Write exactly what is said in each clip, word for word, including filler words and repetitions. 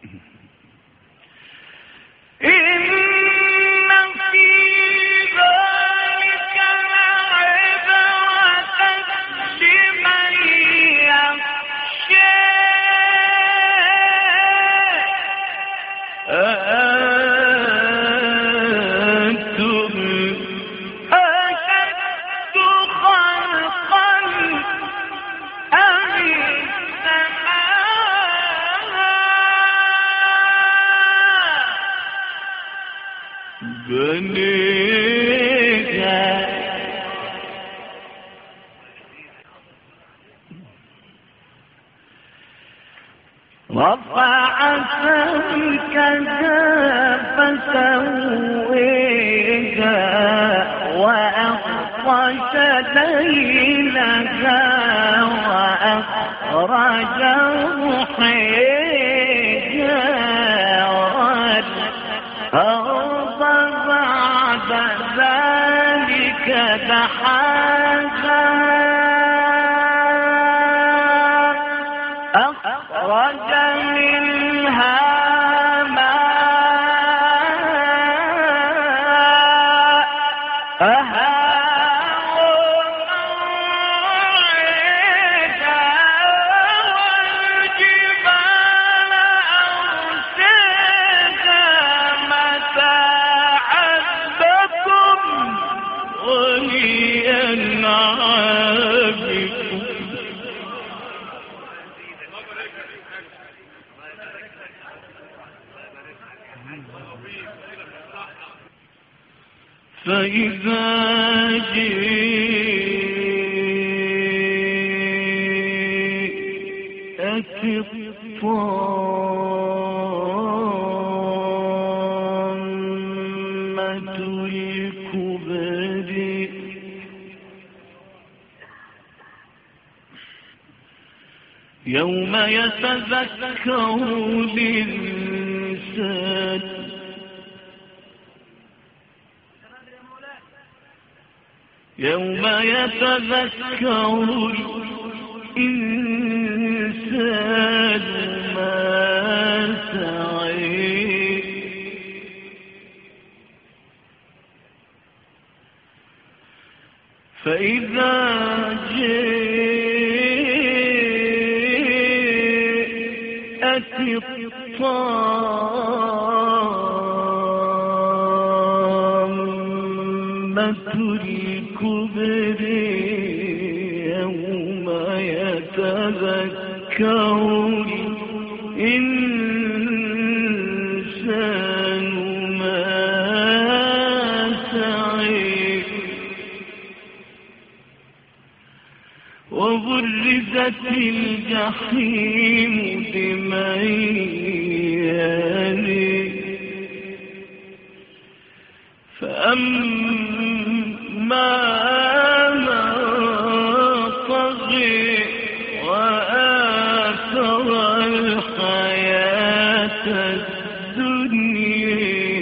رفع سمكها فسويها وأغطش ليلها وأخرج ضحيها والأرض بعد ذلك دحاها أخرج منها ماءها وموعدها والجبال أرساها متاعا لكم ولأنعامكم. فإذا جاءت الطامة الكبرى يوم يتذكر الإنسان يوم يتذكر الإنسان ما سعى فإذا جاءت الطامة الكبرى يوم يتذكر الإنسان ما سعى وبرزت الجحيم لمن يلي فأما من طغى وآثر الحياة الدنيا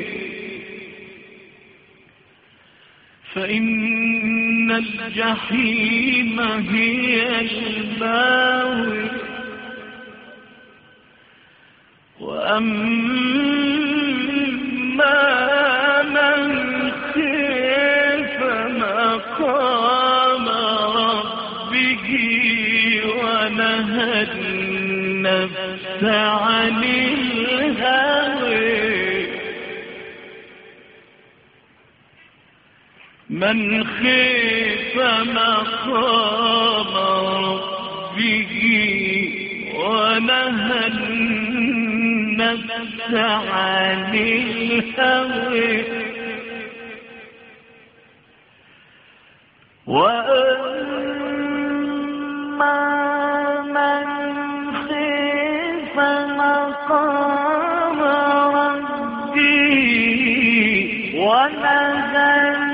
فإن الجحيم هي المأوى وأما من خاف مقام ربه ونهى النفس عن الهوى من خاف مقام ربه ونهى النفس عن الهوى وأما من خاف مقام ربه ونهى